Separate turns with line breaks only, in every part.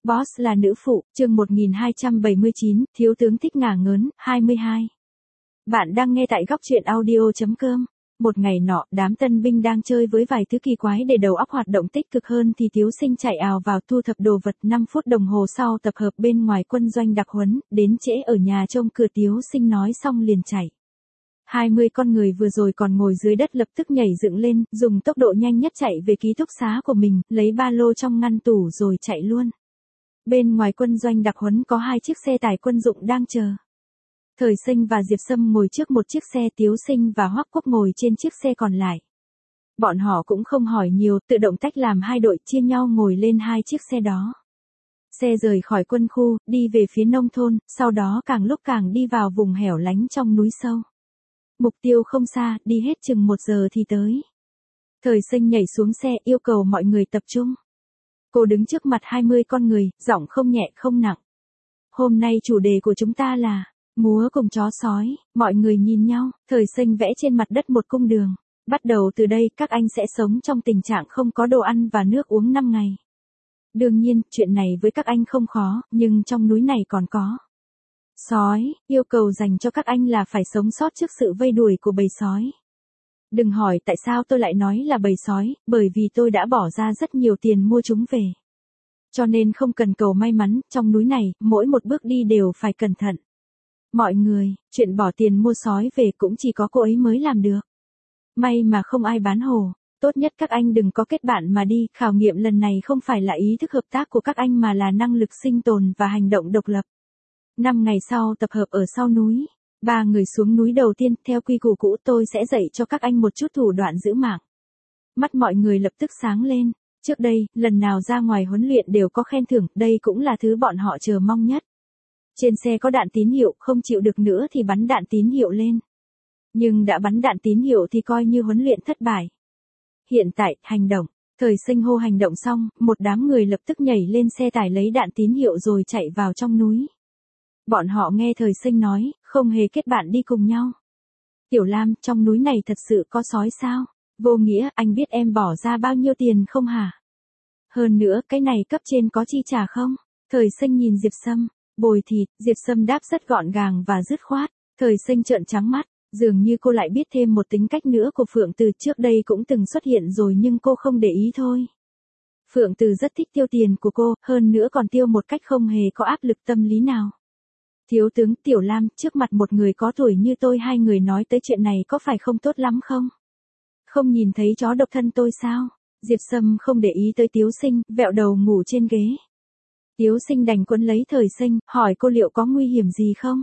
Boss là nữ phụ, chương 1279, thiếu tướng thích ngả ngớn, 22. Bạn đang nghe tại góc truyện audio.com. Một ngày nọ, đám tân binh đang chơi với vài thứ kỳ quái để đầu óc hoạt động tích cực hơn thì Tiếu Sinh chạy ào vào thu thập đồ vật. 5 phút đồng hồ sau tập hợp bên ngoài quân doanh đặc huấn, đến trễ ở nhà trông cửa. Tiếu Sinh nói xong liền chạy. 20 con người vừa rồi còn ngồi dưới đất lập tức nhảy dựng lên, dùng tốc độ nhanh nhất chạy về ký túc xá của mình, lấy ba lô trong ngăn tủ rồi chạy luôn. Bên ngoài quân doanh đặc huấn có 2 chiếc xe tải quân dụng đang chờ. Thời Sinh và Diệp Sâm ngồi trước một chiếc xe, Tiếu Sinh và Hoắc Quốc ngồi trên chiếc xe còn lại. Bọn họ cũng không hỏi nhiều, tự động tách làm 2 đội chia nhau ngồi lên 2 chiếc xe đó. Xe rời khỏi quân khu, đi về phía nông thôn, sau đó càng lúc càng đi vào vùng hẻo lánh trong núi sâu. Mục tiêu không xa, đi hết chừng 1 giờ thì tới. Thời Sinh nhảy xuống xe yêu cầu mọi người tập trung. Cô đứng trước mặt 20 con người, giọng không nhẹ không nặng. Hôm nay chủ đề của chúng ta là múa cùng chó sói. Mọi người nhìn nhau, Thời Sinh vẽ trên mặt đất một cung đường. Bắt đầu từ đây các anh sẽ sống trong tình trạng không có đồ ăn và nước uống 5 ngày. Đương nhiên, chuyện này với các anh không khó, nhưng trong núi này còn có sói, yêu cầu dành cho các anh là phải sống sót trước sự vây đuổi của bầy sói. Đừng hỏi tại sao tôi lại nói là bầy sói, bởi vì tôi đã bỏ ra rất nhiều tiền mua chúng về. Cho nên không cần cầu may mắn, trong núi này, mỗi một bước đi đều phải cẩn thận. Mọi người, chuyện bỏ tiền mua sói về cũng chỉ có cô ấy mới làm được. May mà không ai bán hồ, tốt nhất các anh đừng có kết bạn mà đi, khảo nghiệm lần này không phải là ý thức hợp tác của các anh mà là năng lực sinh tồn và hành động độc lập. 5 ngày sau tập hợp ở sau núi. 3 người xuống núi đầu tiên, theo quy củ cũ tôi sẽ dạy cho các anh một chút thủ đoạn giữ mạng. Mắt mọi người lập tức sáng lên. Trước đây, lần nào ra ngoài huấn luyện đều có khen thưởng, đây cũng là thứ bọn họ chờ mong nhất. Trên xe có đạn tín hiệu, không chịu được nữa thì bắn đạn tín hiệu lên. Nhưng đã bắn đạn tín hiệu thì coi như huấn luyện thất bại. Hiện tại, hành động. Thời Sinh hô hành động xong, một đám người lập tức nhảy lên xe tải lấy đạn tín hiệu rồi chạy vào trong núi. Bọn họ nghe Thời Sinh nói, không hề kết bạn đi cùng nhau. Tiểu Lam, trong núi này thật sự có sói sao? Vô Nghĩa, anh biết em bỏ ra bao nhiêu tiền không hả? Hơn nữa, cái này cấp trên có chi trả không? Thời Sinh nhìn Diệp Sâm, bồi thịt, Diệp Sâm đáp rất gọn gàng và dứt khoát. Thời Sinh trợn trắng mắt, dường như cô lại biết thêm một tính cách nữa của Phượng Từ, trước đây cũng từng xuất hiện rồi nhưng cô không để ý thôi. Phượng Từ rất thích tiêu tiền của cô, hơn nữa còn tiêu một cách không hề có áp lực tâm lý nào. Thiếu tướng Tiểu Lam, trước mặt một người có tuổi như tôi, 2 người nói tới chuyện này có phải không tốt lắm không? Không nhìn thấy chó độc thân tôi sao? Diệp Sâm không để ý tới Tiếu Sinh, vẹo đầu ngủ trên ghế. Tiếu Sinh đành quấn lấy Thời Sinh, hỏi cô liệu có nguy hiểm gì không?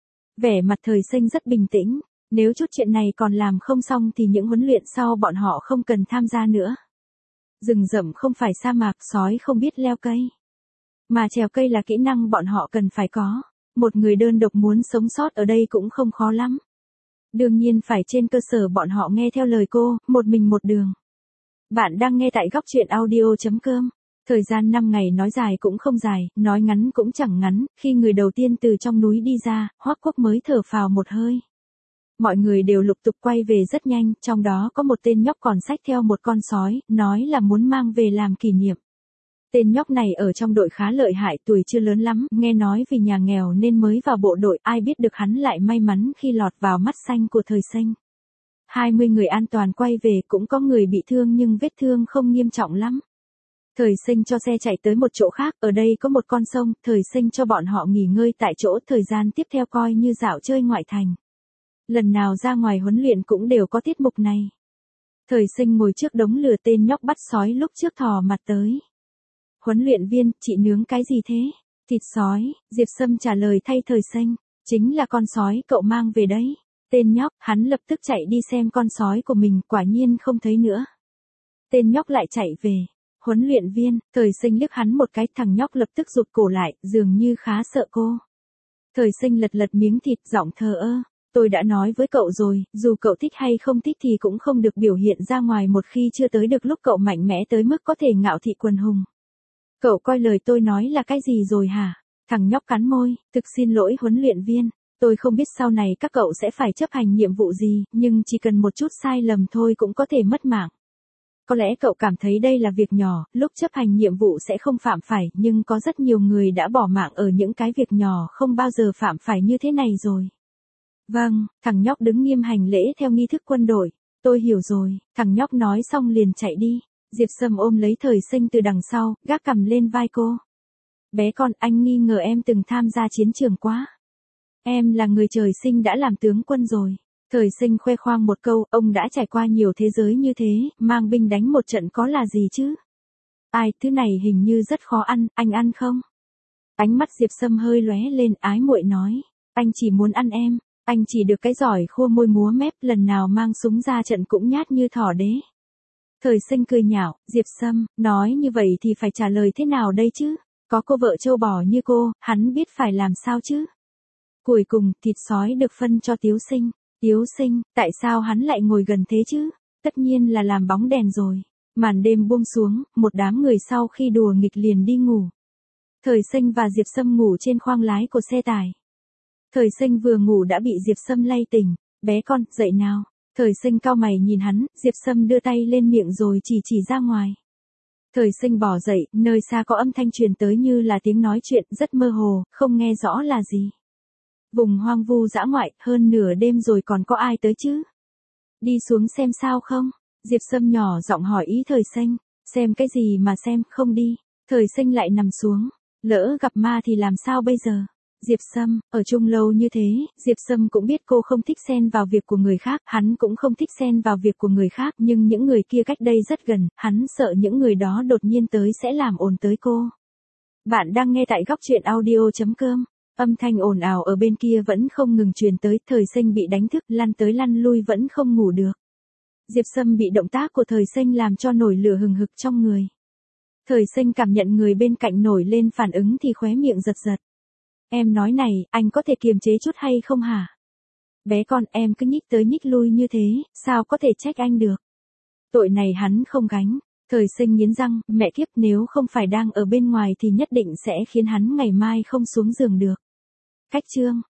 Vẻ mặt Thời Sinh rất bình tĩnh, nếu chút chuyện này còn làm không xong thì những huấn luyện sau bọn họ không cần tham gia nữa. Rừng rậm không phải sa mạc, sói không biết leo cây. Mà trèo cây là kỹ năng bọn họ cần phải có. Một người đơn độc muốn sống sót ở đây cũng không khó lắm. Đương nhiên phải trên cơ sở bọn họ nghe theo lời cô, một mình một đường. Bạn đang nghe tại góc truyện audio.com. Thời gian 5 ngày nói dài cũng không dài, nói ngắn cũng chẳng ngắn, khi người đầu tiên từ trong núi đi ra, Hoắc Quốc mới thở phào một hơi. Mọi người đều lục tục quay về rất nhanh, trong đó có một tên nhóc còn xách theo một con sói, nói là muốn mang về làm kỷ niệm. Tên nhóc này ở trong đội khá lợi hại, tuổi chưa lớn lắm, nghe nói vì nhà nghèo nên mới vào bộ đội, ai biết được hắn lại may mắn khi lọt vào mắt xanh của Thời Sinh. 20 người an toàn quay về, cũng có người bị thương nhưng vết thương không nghiêm trọng lắm. Thời Sinh cho xe chạy tới một chỗ khác, ở đây có một con sông, Thời Sinh cho bọn họ nghỉ ngơi tại chỗ, thời gian tiếp theo coi như dạo chơi ngoại thành. Lần nào ra ngoài huấn luyện cũng đều có tiết mục này. Thời Sinh ngồi trước đống lửa, tên nhóc bắt sói lúc trước thò mặt tới. Huấn luyện viên, chị nướng cái gì thế? Thịt sói, Diệp Sâm trả lời thay Thời Sinh, chính là con sói cậu mang về đấy. Tên nhóc, hắn lập tức chạy đi xem con sói của mình, quả nhiên không thấy nữa. Tên nhóc lại chạy về. Huấn luyện viên, Thời Sinh liếc hắn một cái, thằng nhóc lập tức rụt cổ lại, dường như khá sợ cô. Thời Sinh lật lật miếng thịt, giọng thờ ơ. Tôi đã nói với cậu rồi, dù cậu thích hay không thích thì cũng không được biểu hiện ra ngoài một khi chưa tới được lúc cậu mạnh mẽ tới mức có thể ngạo thị quần hùng. Cậu coi lời tôi nói là cái gì rồi hả? Thằng nhóc cắn môi, thực xin lỗi huấn luyện viên. Tôi không biết sau này các cậu sẽ phải chấp hành nhiệm vụ gì, nhưng chỉ cần một chút sai lầm thôi cũng có thể mất mạng. Có lẽ cậu cảm thấy đây là việc nhỏ, lúc chấp hành nhiệm vụ sẽ không phạm phải, nhưng có rất nhiều người đã bỏ mạng ở những cái việc nhỏ không bao giờ phạm phải như thế này rồi. Vâng, thằng nhóc đứng nghiêm hành lễ theo nghi thức quân đội. Tôi hiểu rồi, thằng nhóc nói xong liền chạy đi. Diệp Sâm ôm lấy Thời Sinh từ đằng sau, gác cằm lên vai cô. Bé con, anh nghi ngờ em từng tham gia chiến trường quá. Em là người trời sinh đã làm tướng quân rồi. Thời Sinh khoe khoang một câu, ông đã trải qua nhiều thế giới như thế, mang binh đánh một trận có là gì chứ? Ai, thứ này hình như rất khó ăn, anh ăn không? Ánh mắt Diệp Sâm hơi lóe lên, ái muội nói, anh chỉ muốn ăn em, anh chỉ được cái giỏi khua môi múa mép, lần nào mang súng ra trận cũng nhát như thỏ đế. Thời Sinh cười nhạo, Diệp Sâm, nói như vậy thì phải trả lời thế nào đây chứ? Có cô vợ trâu bò như cô, hắn biết phải làm sao chứ? Cuối cùng, thịt sói được phân cho Tiếu Sinh. Tiếu Sinh, tại sao hắn lại ngồi gần thế chứ? Tất nhiên là làm bóng đèn rồi. Màn đêm buông xuống, một đám người sau khi đùa nghịch liền đi ngủ. Thời Sinh và Diệp Sâm ngủ trên khoang lái của xe tải. Thời Sinh vừa ngủ đã bị Diệp Sâm lay tỉnh. Bé con, dậy nào. Thời Sinh cau mày nhìn hắn, Diệp Sâm đưa tay lên miệng rồi chỉ ra ngoài. Thời Sinh bò dậy, nơi xa có âm thanh truyền tới như là tiếng nói chuyện rất mơ hồ, không nghe rõ là gì. Vùng hoang vu dã ngoại, hơn nửa đêm rồi còn có ai tới chứ? Đi xuống xem sao không? Diệp Sâm nhỏ giọng hỏi ý Thời Sinh. Xem cái gì mà xem, không đi. Thời Sinh lại nằm xuống. Lỡ gặp ma thì làm sao bây giờ? Diệp Sâm, ở chung lâu như thế, Diệp Sâm cũng biết cô không thích xen vào việc của người khác, hắn cũng không thích xen vào việc của người khác, nhưng những người kia cách đây rất gần, hắn sợ những người đó đột nhiên tới sẽ làm ồn tới cô. Bạn đang nghe tại góc chuyện audio.com. Âm thanh ồn ào ở bên kia vẫn không ngừng truyền tới, Thời Sinh bị đánh thức, lăn tới lăn lui vẫn không ngủ được. Diệp Sâm bị động tác của Thời Sinh làm cho nổi lửa hừng hực trong người. Thời Sinh cảm nhận người bên cạnh nổi lên phản ứng thì khóe miệng giật giật. Em nói này, anh có thể kiềm chế chút hay không hả? Bé con, em cứ nhích tới nhích lui như thế, sao có thể trách anh được? Tội này hắn không gánh. Thời Sinh nghiến răng, mẹ kiếp, nếu không phải đang ở bên ngoài thì nhất định sẽ khiến hắn ngày mai không xuống giường được. Cách chương